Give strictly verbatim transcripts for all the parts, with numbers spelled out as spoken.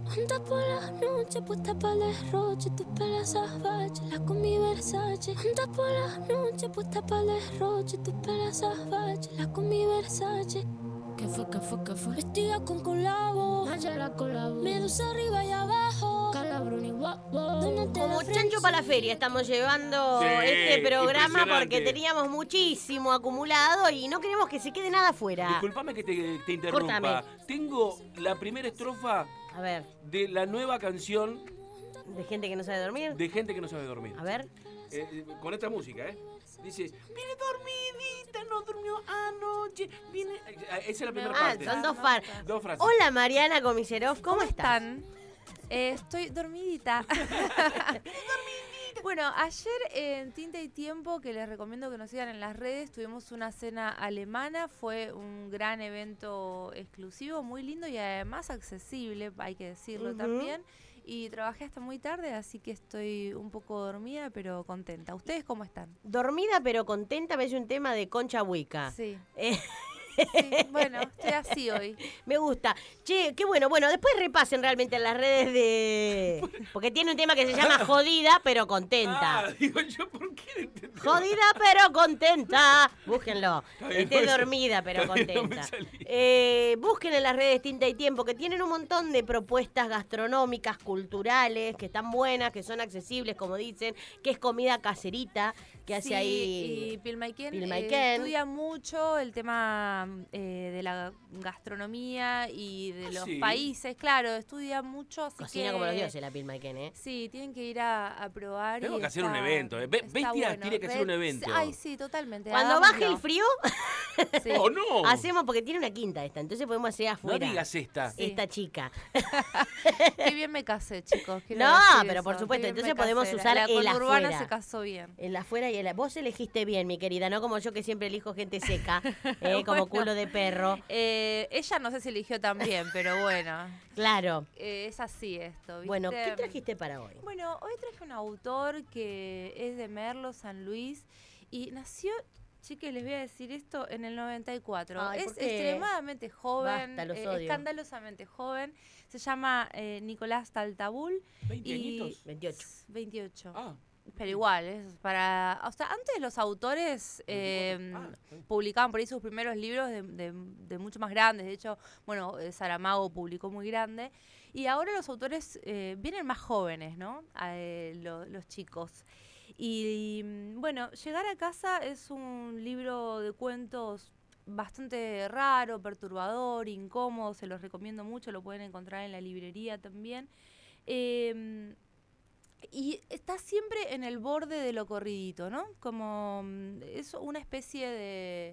Anda por la noche, puesta para el derroche, tus pelas salvajes, la con mi Versace. Anda por la noche, puesta para el derroche, tus pelas salvajes, la con mi Versace. ¿Qué fue, qué fue, qué fue? Vestida con colabo, la colabo, medusa arriba y abajo, calabroni guapo. Como chancho para la feria estamos llevando Sí, este programa porque impresionante. teníamos muchísimo acumulado y no queremos que se quede nada afuera. Disculpame que te, te interrumpa. Córtame. Tengo la primera estrofa A ver, de la nueva canción de gente que no sabe dormir. de gente que no sabe dormir. A ver. Eh, eh, con esta música, ¿eh? Dice, viene dormidita, no durmió anoche, viene... Eh, Esa es la primera Ah, parte. son dos, par- Dos frases. Hola Mariana Komiserov, ¿cómo, estás? están? Eh, estoy dormidita. Bueno, ayer en Tinta y Tiempo, que les recomiendo que nos sigan en las redes, tuvimos una cena alemana. Fue un gran evento exclusivo, muy lindo y además accesible, hay que decirlo Ujú. también. Y trabajé hasta muy tarde, así que estoy un poco dormida, pero contenta. ¿Ustedes cómo están? Dormida pero contenta, ves un tema de Concha Huica. Sí. Eh, Sí, bueno, estoy así hoy. me gusta. Che, qué bueno. Bueno, después repasen realmente en las redes de... Porque tiene un tema que se llama Jodida pero contenta. Ah, digo yo, ¿por qué no entendí? Jodida pero contenta. Búsquenlo. Está bien, Esté no me dormida pero está bien, no me contenta. salí. Eh, busquen en las redes Tinta y Tiempo, que tienen un montón de propuestas gastronómicas, culturales, que están buenas, que son accesibles, como dicen, que es comida caserita, que hace Sí, ahí... y Pilmaiken, Pilmaiken. eh, estudia mucho el tema eh, de la gastronomía y de Ah, los ¿sí? países, claro, estudia mucho, así Cocina que... como los dioses la Pilmaiken, ¿eh? Sí, tienen que ir a, a probar. Tengo y que hacer está- un evento, eh. Be- está Bestias bueno. tiene que hacer un evento. Ay, sí, totalmente. Cuando baje hagámoslo. el frío, Sí. ¡Oh, no! hacemos, porque tiene una quinta esta, entonces podemos hacer No afuera. digas esta. Sí. Esta chica. Qué bien me casé, chicos. quiero No, decir pero por eso, supuesto, qué bien entonces me podemos casé. usar la el conurbana afuera. se casó bien. El afuera y el... Vos elegiste bien, mi querida, no como yo que siempre elijo gente seca, eh, como Bueno. culo de perro. Eh, ella no sé si eligió también, pero bueno, Claro. eh, es así esto. ¿viste? Bueno, ¿qué trajiste para hoy? Bueno, hoy traje un autor que es de Merlo, San Luis, y nació, chicas, les voy a decir esto, en el noventa y cuatro. Ay, ¿por es qué? extremadamente joven, Basta, los eh, odio. escandalosamente joven. Se llama eh, Nicolás Taltabul. ¿veinte y añitos? veintiocho. veintiocho. Ah, Pero igual, es para... O sea, antes los autores eh, veinticuatro. Ah, sí. publicaban por ahí sus primeros libros de, de- de mucho más grandes. De hecho, bueno, eh, Saramago publicó muy grande. Y ahora los autores eh, vienen más jóvenes, ¿no? A, eh, lo- los chicos. Y mm, bueno, Llegar a casa es un libro de cuentos bastante raro, perturbador, incómodo. Se los recomiendo mucho, lo pueden encontrar en la librería también. Eh, y está siempre en el borde de lo corridito, ¿no? Como mm, es una especie de,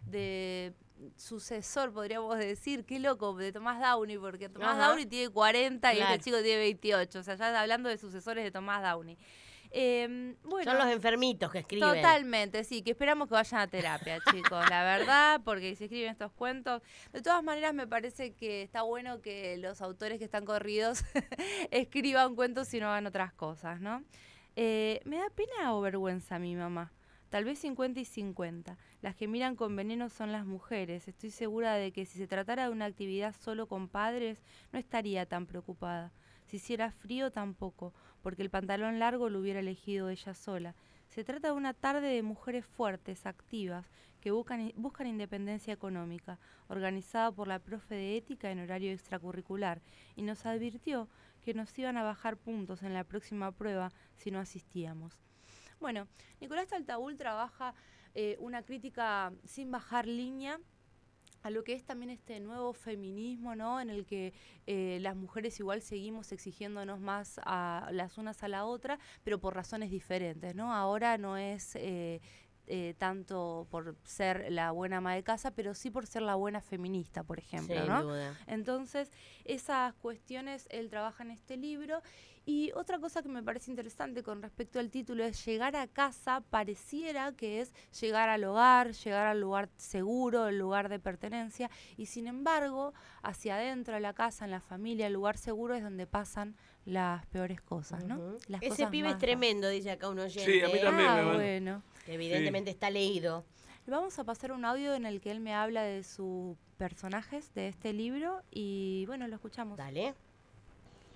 de sucesor, podríamos decir. Qué loco, de Tomás Downey, porque Tomás Ajá. Downey tiene cuarenta y Claro. este chico tiene veintiocho. O sea, ya hablando de sucesores de Tomás Downey. Eh, bueno, Son los enfermitos que escriben. totalmente, sí, que esperamos que vayan a terapia, chicos, la verdad, porque si escriben estos cuentos. De todas maneras, me parece que está bueno que los autores que están corridos escriban cuentos y no hagan otras cosas, ¿no? Eh, me da pena o vergüenza a mi mamá. Tal vez cincuenta y cincuenta. Las que miran con veneno son las mujeres. Estoy segura de que si se tratara de una actividad solo con padres, no estaría tan preocupada. Si hiciera frío, tampoco, porque el pantalón largo lo hubiera elegido ella sola. Se trata de una tarde de mujeres fuertes, activas, que buscan, buscan independencia económica, organizada por la profe de ética en horario extracurricular, y nos advirtió que nos iban a bajar puntos en la próxima prueba si no asistíamos. Bueno, Nicolás Taltabul trabaja eh, una crítica sin bajar línea a lo que es también este nuevo feminismo, ¿no? En el que eh, las mujeres igual seguimos exigiéndonos más a las unas a la otra, pero por razones diferentes, ¿no? Ahora no es eh, eh, tanto por ser la buena ama de casa, pero sí por ser la buena feminista, por ejemplo, Sin ¿no? duda. Entonces, esas cuestiones él trabaja en este libro. Y otra cosa que me parece interesante con respecto al título es llegar a casa, pareciera que es llegar al hogar, llegar al lugar seguro, el lugar de pertenencia, y sin embargo, hacia adentro de la casa, en la familia, el lugar seguro es donde pasan las peores cosas, ¿no? Ujú. Las Ese cosas pibe es más- tremendo, dice acá un oyente. Sí, a mí ¿eh? también. Ah, me manda. bueno. Que evidentemente está leído. Le vamos a pasar un audio en el que él me habla de sus personajes de este libro y bueno, lo escuchamos. Dale.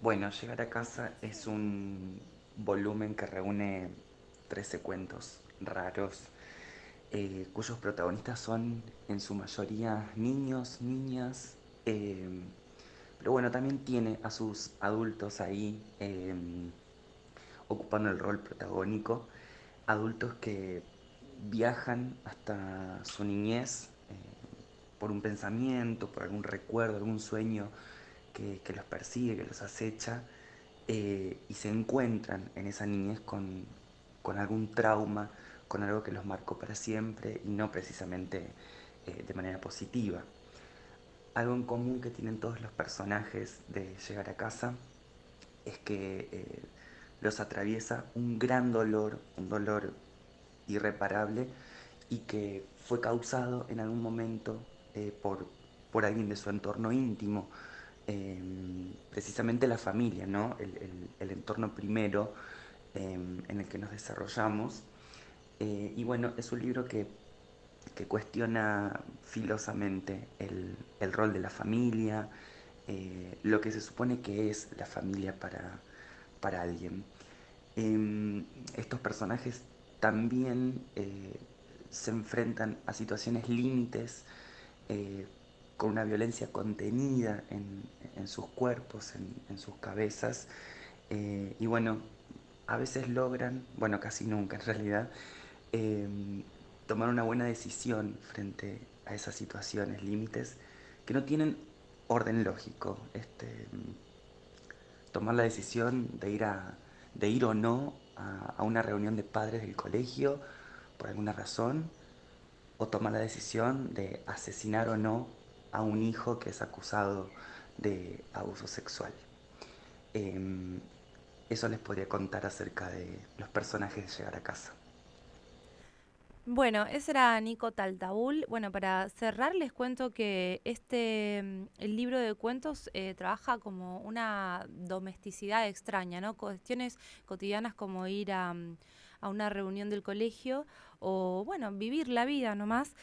Bueno, Llegar a casa es un volumen que reúne trece cuentos raros, eh, cuyos protagonistas son en su mayoría niños, niñas, eh, pero bueno, también tiene a sus adultos ahí eh, ocupando el rol protagónico, adultos que viajan hasta su niñez eh, por un pensamiento, por algún recuerdo, algún sueño que, que los persigue, que los acecha, eh, y se encuentran en esa niñez con, con algún trauma, con algo que los marcó para siempre y no precisamente eh, de manera positiva. Algo en común que tienen todos los personajes de Llegar a casa es que eh, los atraviesa un gran dolor, un dolor irreparable y que fue causado en algún momento eh, por, por alguien de su entorno íntimo, eh, precisamente la familia, ¿no? el, el, el entorno primero eh, en el que nos desarrollamos. Eh, y bueno, es un libro que, que cuestiona filosamente el, el rol de la familia, eh, lo que se supone que es la familia para, para alguien. Eh, estos personajes también eh, se enfrentan a situaciones límites, eh, con una violencia contenida en, en sus cuerpos, en, en sus cabezas, eh, y bueno, a veces logran, bueno, casi nunca en realidad, eh, tomar una buena decisión frente a esas situaciones, límites que no tienen orden lógico. Este, tomar la decisión de ir, a, de ir o no a, a una reunión de padres del colegio por alguna razón, o tomar la decisión de asesinar o no a un hijo que es acusado de abuso sexual. Eh, eso les podría contar acerca de los personajes de Llegar a casa. Bueno, ese era Nico Taltabull. Bueno, para cerrar les cuento que este mm, el libro de cuentos eh, trabaja como una domesticidad extraña, ¿no? Cuestiones cotidianas como ir a, mm, a una reunión del colegio o, bueno, vivir la vida nomás.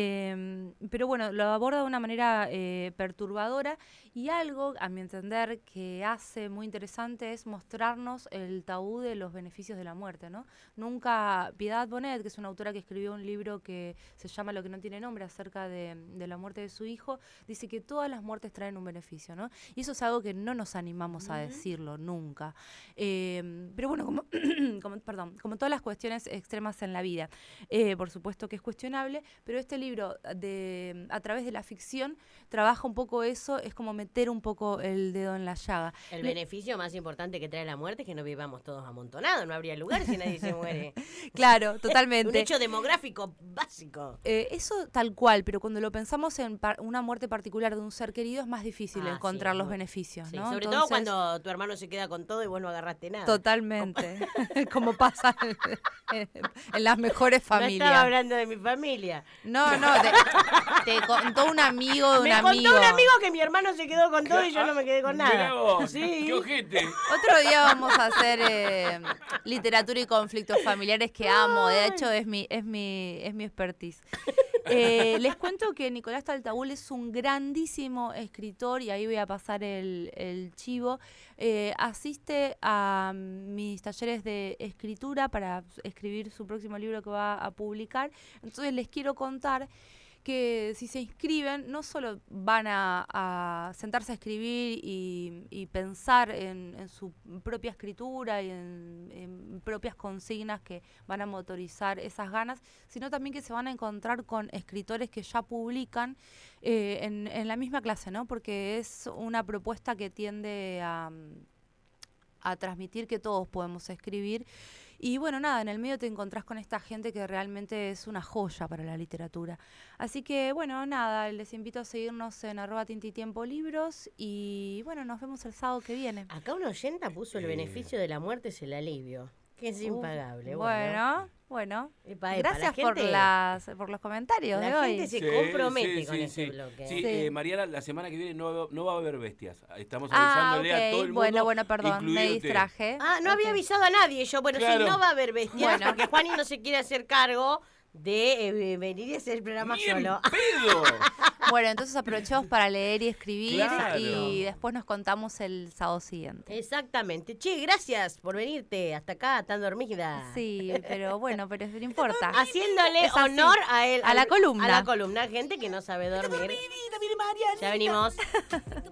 Eh, pero bueno, lo aborda de una manera eh, perturbadora y algo, a mi entender, que hace muy interesante es mostrarnos el tabú de los beneficios de la muerte, ¿no? Nunca, Piedad Bonet, que es una autora que escribió un libro que se llama Lo que no tiene nombre, acerca de, de la muerte de su hijo, dice que todas las muertes traen un beneficio, ¿no? Y eso es algo que no nos animamos uh-huh. a decirlo nunca. Eh, pero bueno, como, como, perdón, como todas las cuestiones extremas en la vida, eh, por supuesto que es cuestionable, pero este libro, de, a través de la ficción, trabaja un poco eso, es como meter un poco el dedo en la llaga. El Le- beneficio más importante que trae la muerte es que no vivamos todos amontonados, no habría lugar si nadie se muere. Claro, totalmente. Un hecho demográfico básico. Eh, eso tal cual, pero cuando lo pensamos en par- una muerte particular de un ser querido es más difícil ah, encontrar sí, los muy, beneficios, sí, ¿no? Sobre Entonces, todo cuando tu hermano se queda con todo y vos no agarraste nada. Totalmente, como pasa en, en las mejores familias. No estaba hablando de mi familia. No, no, te, te contó un amigo de un Me amigo. Me contó un amigo que mi hermano se quedó con todo y yo no me quedé con nada. Vos, sí. ¡Qué ojete! Otro día vamos a hacer eh, literatura y conflictos familiares que amo. De hecho, es mi, es mi, es mi expertise. Eh, les cuento que Nicolás Taltabull es un grandísimo escritor y ahí voy a pasar el, el chivo. Eh, asiste a mis talleres de escritura para escribir su próximo libro que va a publicar. Entonces les quiero contar que si se inscriben no solo van a, a sentarse a escribir y, y pensar en, en su propia escritura y en, en propias consignas que van a motorizar esas ganas, sino también que se van a encontrar con escritores que ya publican eh, en, en la misma clase, ¿no? Porque es una propuesta que tiende a, a transmitir que todos podemos escribir. Y bueno, nada, en el medio te encontrás con esta gente que realmente es una joya para la literatura. Así que, bueno, nada, les invito a seguirnos en arroba tintitiempo libros y, bueno, nos vemos el sábado que viene. Acá una oyenta puso el Eh. beneficio de la muerte es el alivio, que es impagable. Uh, bueno, bueno, epa, epa, gracias la por, gente, las, por los comentarios la de hoy. gente se Sí, compromete sí, con sí, este sí. bloque. Sí, Sí. eh, Mariana, la semana que viene no, no va a haber bestias. Estamos Ah, avisándole a todo ok, el mundo. bueno, bueno, perdón, me incluidote. distraje. Ah, no Ok. había avisado a nadie yo. Bueno, Claro. si no va a haber bestias, Bueno. porque Juani no se quiere hacer cargo de eh, venir y hacer el programa ¡Ni en solo. pedo! Bueno, entonces aprovechemos para leer y escribir Claro. y después nos contamos el sábado siguiente. Exactamente. Che, gracias por venirte hasta acá tan dormida. Sí, pero bueno, pero no importa. Haciéndole Es así. honor a él. A la al- columna. A la columna, gente que no sabe dormir. Dormidita, mire, Marianita. Ya venimos.